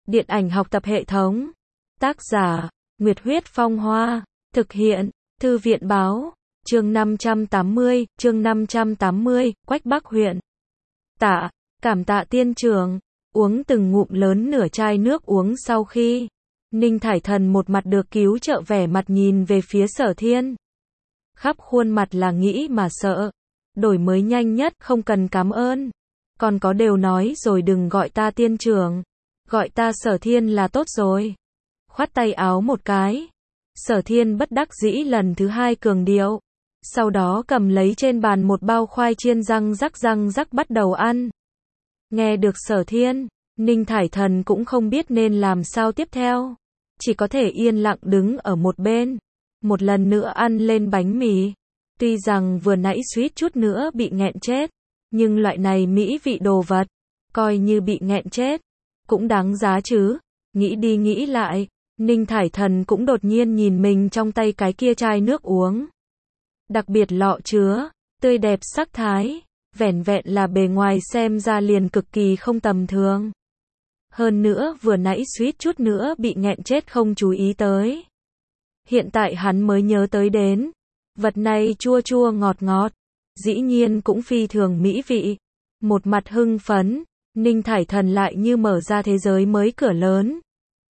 Điện ảnh học tập hệ thống. Tác giả, Nguyệt Huyết Phong Hoa. Thực hiện, Thư viện Báo. Chương 580, Quách Bắc huyện. Cảm tạ tiên trưởng. Uống từng ngụm lớn nửa chai nước uống sau khi Ninh Thải Thần một mặt được cứu trợ vẻ mặt nhìn về phía Sở Thiên. Khắp khuôn mặt là nghĩ mà sợ. Đổi mới nhanh nhất, không cần cảm ơn. Còn có đều nói rồi, đừng gọi ta tiên trưởng. Gọi ta Sở Thiên là tốt rồi. Khoát tay áo một cái. Sở Thiên bất đắc dĩ lần thứ hai cường điệu. Sau đó cầm lấy trên bàn một bao khoai chiên răng rắc bắt đầu ăn. Nghe được Sở Thiên, Ninh Thải Thần cũng không biết nên làm sao tiếp theo. Chỉ có thể yên lặng đứng ở một bên. Một lần nữa ăn lên bánh mì. Tuy rằng vừa nãy suýt chút nữa bị nghẹn chết. Nhưng loại này mỹ vị đồ vật, coi như bị nghẹn chết, cũng đáng giá chứ. Nghĩ đi nghĩ lại, Ninh Thải Thần cũng đột nhiên nhìn mình trong tay cái kia chai nước uống. Đặc biệt lọ chứa, tươi đẹp sắc thái, vẻn vẹn là bề ngoài xem ra liền cực kỳ không tầm thường. Hơn nữa vừa nãy suýt chút nữa bị nghẹn chết không chú ý tới. Hiện tại hắn mới nhớ tới đến, vật này chua chua ngọt ngọt, dĩ nhiên cũng phi thường mỹ vị. Một mặt hưng phấn, Ninh Thải Thần lại như mở ra thế giới mới cửa lớn.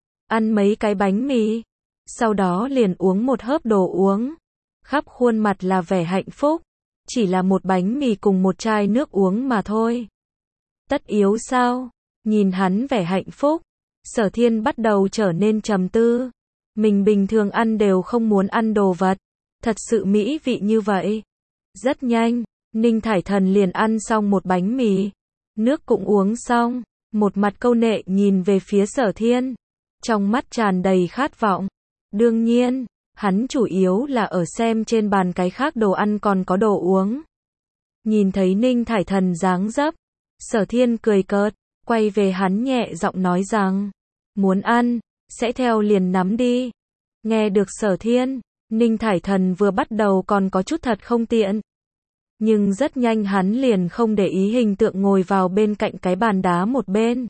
Ăn mấy cái bánh mì, sau đó liền uống một hớp đồ uống. Khắp khuôn mặt là vẻ hạnh phúc, chỉ là một bánh mì cùng một chai nước uống mà thôi. Tất yếu sao? Nhìn hắn vẻ hạnh phúc, Sở Thiên bắt đầu trở nên trầm tư. Mình bình thường ăn đều không muốn ăn đồ vật, thật sự mỹ vị như vậy. Rất nhanh, Ninh Thải Thần liền ăn xong một bánh mì, nước cũng uống xong, một mặt câu nệ nhìn về phía Sở Thiên, trong mắt tràn đầy khát vọng. Đương nhiên, hắn chủ yếu là ở xem trên bàn cái khác đồ ăn còn có đồ uống. Nhìn thấy Ninh Thải Thần dáng dấp, Sở Thiên cười cợt, quay về hắn nhẹ giọng nói rằng, muốn ăn, sẽ theo liền nắm đi. Nghe được Sở Thiên, Ninh Thải Thần vừa bắt đầu còn có chút thật không tiện. Nhưng rất nhanh hắn liền không để ý hình tượng ngồi vào bên cạnh cái bàn đá một bên.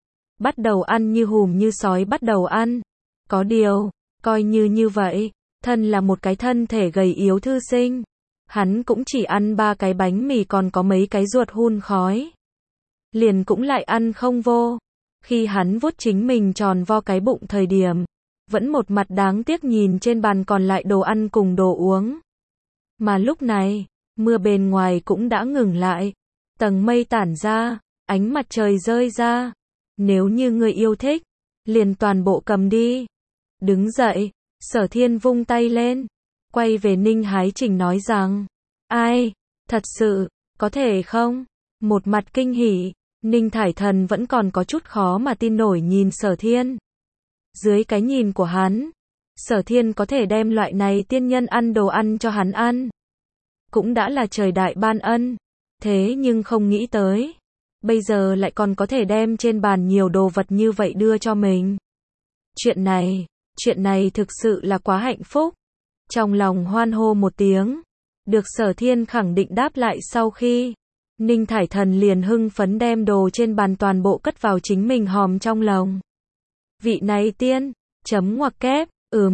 Bắt đầu ăn như hùm như sói bắt đầu ăn. Có điều, coi như vậy, thân là một cái thân thể gầy yếu thư sinh. Hắn cũng chỉ ăn 3 cái bánh mì còn có mấy cái ruột hun khói. Liền cũng lại ăn không vô. Khi hắn vuốt chính mình tròn vo cái bụng thời điểm, vẫn một mặt đáng tiếc nhìn trên bàn còn lại đồ ăn cùng đồ uống. Mà lúc này, mưa bên ngoài cũng đã ngừng lại, tầng mây tản ra, ánh mặt trời rơi ra. Nếu như ngươi yêu thích, liền toàn bộ cầm đi. Đứng dậy, Sở Thiên vung tay lên, quay về Ninh Hái Trình nói rằng, ai, thật sự, có thể không? Một mặt kinh hỉ, Ninh Thải Thần vẫn còn có chút khó mà tin nổi nhìn Sở Thiên. Dưới cái nhìn của hắn, Sở Thiên có thể đem loại này tiên nhân ăn đồ ăn cho hắn ăn, cũng đã là trời đại ban ân. Thế nhưng không nghĩ tới, bây giờ lại còn có thể đem trên bàn nhiều đồ vật như vậy đưa cho mình. Chuyện này thực sự là quá hạnh phúc. Trong lòng hoan hô một tiếng, được Sở Thiên khẳng định đáp lại sau khi, Ninh Thải Thần liền hưng phấn đem đồ trên bàn toàn bộ cất vào chính mình hòm trong lòng. Vị này tiên, ngoặc kép,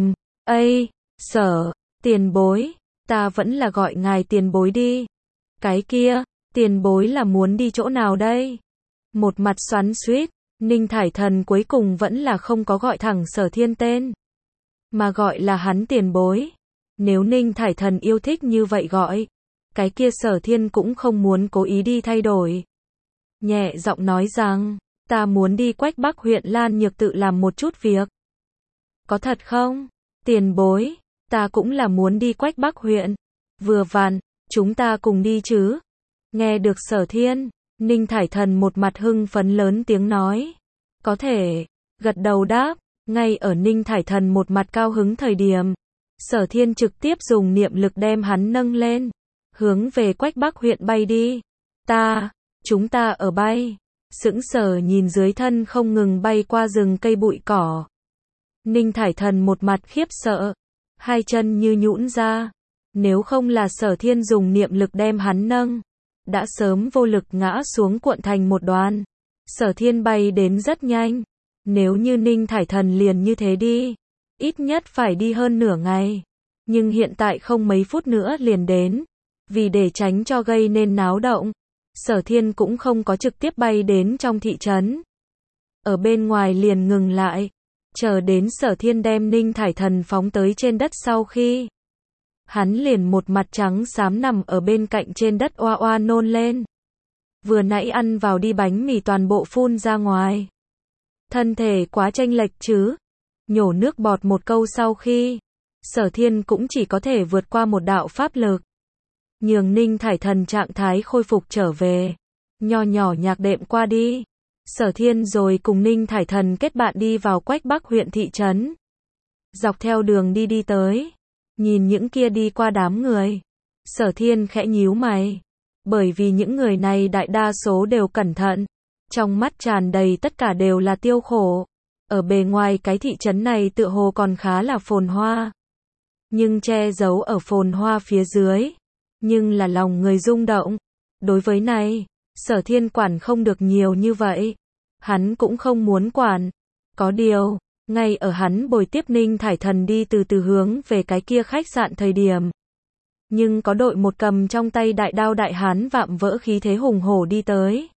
Sở, tiền bối, ta vẫn là gọi ngài tiền bối đi. Cái kia, tiền bối là muốn đi chỗ nào đây? Một mặt xoắn xuýt, Ninh Thải Thần cuối cùng vẫn là không có gọi thẳng Sở Thiên tên, mà gọi là hắn tiền bối. Nếu Ninh Thải Thần yêu thích như vậy gọi, cái kia Sở Thiên cũng không muốn cố ý đi thay đổi. Nhẹ giọng nói rằng, ta muốn đi Quách Bắc huyện Lan Nhược tự làm một chút việc. Có thật không? Tiền bối, ta cũng là muốn đi Quách Bắc huyện. Vừa vặn, chúng ta cùng đi chứ. Nghe được Sở Thiên, Ninh Thải Thần một mặt hưng phấn lớn tiếng nói. Có thể, gật đầu đáp. Ngay ở Ninh Thải Thần một mặt cao hứng thời điểm, Sở Thiên trực tiếp dùng niệm lực đem hắn nâng lên, hướng về Quách Bắc huyện bay đi. Chúng ta ở bay. Sững sờ nhìn dưới thân không ngừng bay qua rừng cây bụi cỏ. Ninh Thải Thần một mặt khiếp sợ, hai chân như nhũn ra. Nếu không là Sở Thiên dùng niệm lực đem hắn nâng, đã sớm vô lực ngã xuống cuộn thành một đoàn. Sở Thiên bay đến rất nhanh, Nếu như Ninh Thải Thần liền như thế đi, ít nhất phải đi hơn nửa ngày. Nhưng hiện tại không mấy phút nữa liền đến. Vì để tránh cho gây nên náo động, Sở Thiên cũng không có trực tiếp bay đến trong thị trấn. Ở bên ngoài liền ngừng lại, chờ đến Sở Thiên đem Ninh Thải Thần phóng tới trên đất sau khi. Hắn liền một mặt trắng xám nằm ở bên cạnh trên đất oa oa nôn lên. Vừa nãy ăn vào đi bánh mì toàn bộ phun ra ngoài. Thân thể quá chênh lệch chứ. Nhổ nước bọt một câu sau khi, Sở Thiên cũng chỉ có thể vượt qua một đạo pháp lực. Nhường Ninh Thải Thần trạng thái khôi phục trở về. Nho nhỏ nhạc đệm qua đi. Sở Thiên rồi cùng Ninh Thải Thần kết bạn đi vào Quách Bắc huyện thị trấn. Dọc theo đường đi tới. Nhìn những kia đi qua đám người. Sở Thiên khẽ nhíu mày. Bởi vì những người này đại đa số đều cẩn thận. Trong mắt tràn đầy tất cả đều là tiêu khổ. Ở bề ngoài cái thị trấn này tựa hồ còn khá là phồn hoa. Nhưng che giấu ở phồn hoa phía dưới. Nhưng là lòng người rung động. Đối với này, Sở Thiên quản không được nhiều như vậy. Hắn cũng không muốn quản. Có điều, ngay ở hắn bồi tiếp Ninh Thải Thần đi từ từ hướng về cái kia khách sạn thời điểm. Nhưng có đội một cầm trong tay đại đao đại hán vạm vỡ khí thế hùng hổ đi tới.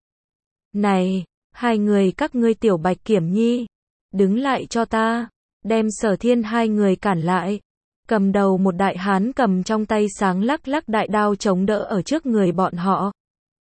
Này, hai người các ngươi tiểu Bạch Kiểm Nhi, đứng lại cho ta, đem Sở Thiên hai người cản lại. Cầm đầu một đại hán cầm trong tay sáng lắc lắc đại đao chống đỡ ở trước người bọn họ.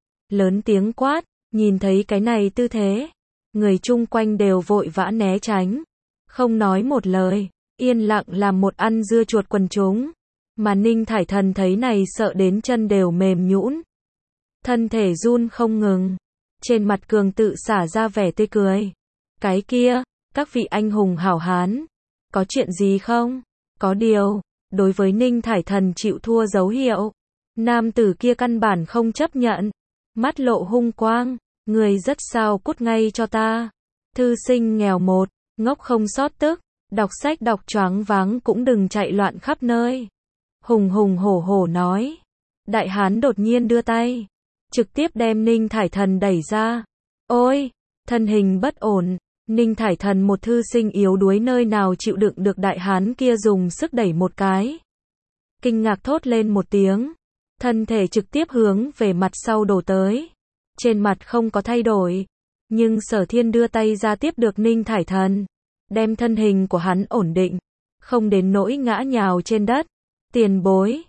Lớn tiếng quát, nhìn thấy cái này tư thế, người chung quanh đều vội vã né tránh, không nói một lời, yên lặng làm một ăn dưa chuột quần chúng. Mà Ninh Thải Thần thấy này sợ đến chân đều mềm nhũn, thân thể run không ngừng, trên mặt cường tự xả ra vẻ tươi cười. Cái kia, các vị anh hùng hảo hán, có chuyện gì không? Có điều, đối với Ninh Thải Thần chịu thua dấu hiệu, nam tử kia căn bản không chấp nhận, mắt lộ hung quang, người rất sao cút ngay cho ta. Thư sinh nghèo một, ngốc không sót tức, đọc sách đọc choáng váng cũng đừng chạy loạn khắp nơi. Hùng hùng hổ hổ nói. Đại hán đột nhiên đưa tay, trực tiếp đem Ninh Thải Thần đẩy ra. Ôi, thân hình bất ổn, Ninh Thải Thần một thư sinh yếu đuối nơi nào chịu đựng được đại hán kia dùng sức đẩy một cái. Kinh ngạc thốt lên một tiếng, thân thể trực tiếp hướng về mặt sau đổ tới. Trên mặt không có thay đổi, nhưng Sở Thiên đưa tay ra tiếp được Ninh Thải Thần, đem thân hình của hắn ổn định, không đến nỗi ngã nhào trên đất. Tiền bối,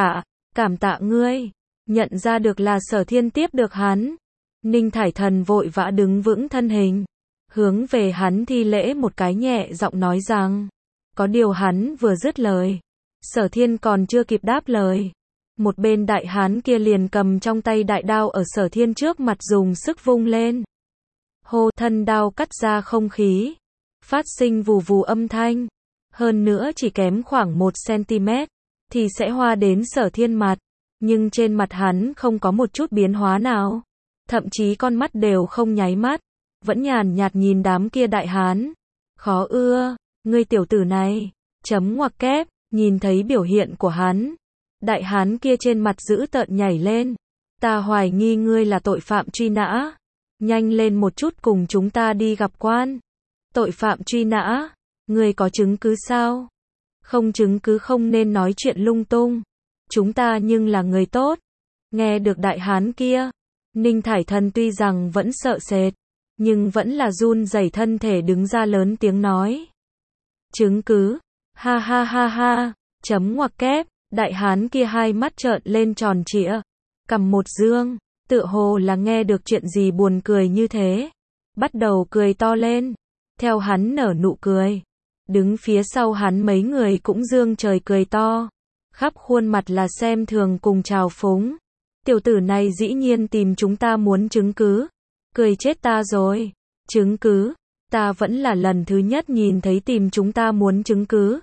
cảm tạ ngươi. Nhận ra được là Sở Thiên tiếp được hắn, Ninh Thải Thần vội vã đứng vững thân hình, hướng về hắn thi lễ một cái nhẹ giọng nói rằng. Có điều hắn vừa dứt lời, Sở Thiên còn chưa kịp đáp lời, một bên đại hán kia liền cầm trong tay đại đao ở Sở Thiên trước mặt dùng sức vung lên. Hô, thân đao cắt ra không khí, phát sinh vù vù âm thanh, hơn nữa chỉ kém khoảng 1 cm thì sẽ hoa đến Sở Thiên mặt, nhưng trên mặt hắn không có một chút biến hóa nào, thậm chí con mắt đều không nháy mắt, vẫn nhàn nhạt nhìn đám kia đại hán. Khó ưa, ngươi tiểu tử này, chấm ngoặc kép, nhìn thấy biểu hiện của hắn, đại hán kia trên mặt dữ tợn nhảy lên. Ta hoài nghi ngươi là tội phạm truy nã, nhanh lên một chút cùng chúng ta đi gặp quan. Tội phạm truy nã, ngươi có chứng cứ sao? Không chứng cứ không nên nói chuyện lung tung, chúng ta nhưng là người tốt. Nghe được đại hán kia, Ninh Thải Thần tuy rằng vẫn sợ sệt, nhưng vẫn là run rẩy thân thể đứng ra lớn tiếng nói. Chứng cứ? Ha ha ha ha, chấm ngoặc kép, đại hán kia hai mắt trợn lên tròn trịa, cầm một dương, tựa hồ là nghe được chuyện gì buồn cười như thế, bắt đầu cười to lên, theo hắn nở nụ cười. Đứng phía sau hắn mấy người cũng giương trời cười to, khắp khuôn mặt là xem thường cùng trào phúng. Tiểu tử này dĩ nhiên tìm chúng ta muốn chứng cứ, cười chết ta rồi. Chứng cứ? Ta vẫn là lần thứ nhất nhìn thấy tìm chúng ta muốn chứng cứ.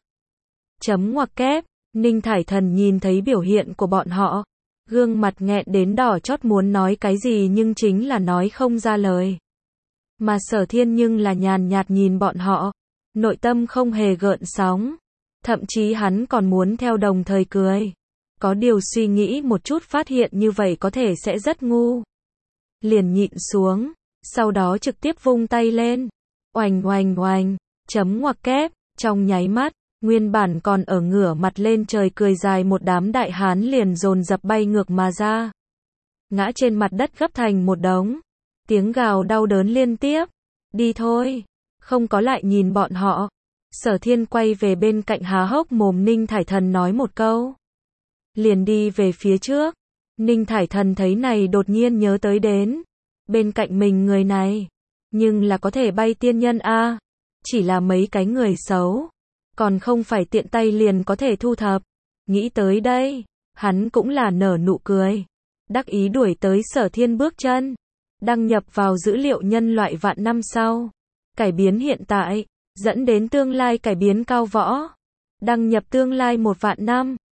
Chấm ngoặc kép, Ninh Thải Thần nhìn thấy biểu hiện của bọn họ, gương mặt nghẹn đến đỏ chót muốn nói cái gì nhưng chính là nói không ra lời. Mà Sở Thiên nhưng là nhàn nhạt nhìn bọn họ, nội tâm không hề gợn sóng, thậm chí hắn còn muốn theo đồng thời cười. Có điều suy nghĩ một chút phát hiện như vậy có thể sẽ rất ngu. Liền nhịn xuống, sau đó trực tiếp vung tay lên. Oành oành oành, chấm ngoặc kép, trong nháy mắt, nguyên bản còn ở ngửa mặt lên trời cười dài một đám đại hán liền dồn dập bay ngược mà ra. Ngã trên mặt đất gấp thành một đống. Tiếng gào đau đớn liên tiếp. Đi thôi. Không có lại nhìn bọn họ. Sở Thiên quay về bên cạnh há hốc mồm Ninh Thải Thần nói một câu. Liền đi về phía trước. Ninh Thải Thần thấy này đột nhiên nhớ tới đến. Bên cạnh mình người này. Nhưng là có thể bay tiên nhân a, chỉ là mấy cái người xấu. Còn không phải tiện tay liền có thể thu thập. Nghĩ tới đây. Hắn cũng là nở nụ cười. Đắc ý đuổi tới Sở Thiên bước chân. Đăng nhập vào dữ liệu nhân loại vạn năm sau. Cải biến hiện tại. Dẫn đến tương lai cải biến cao võ. Đăng nhập tương lai 1 vạn năm.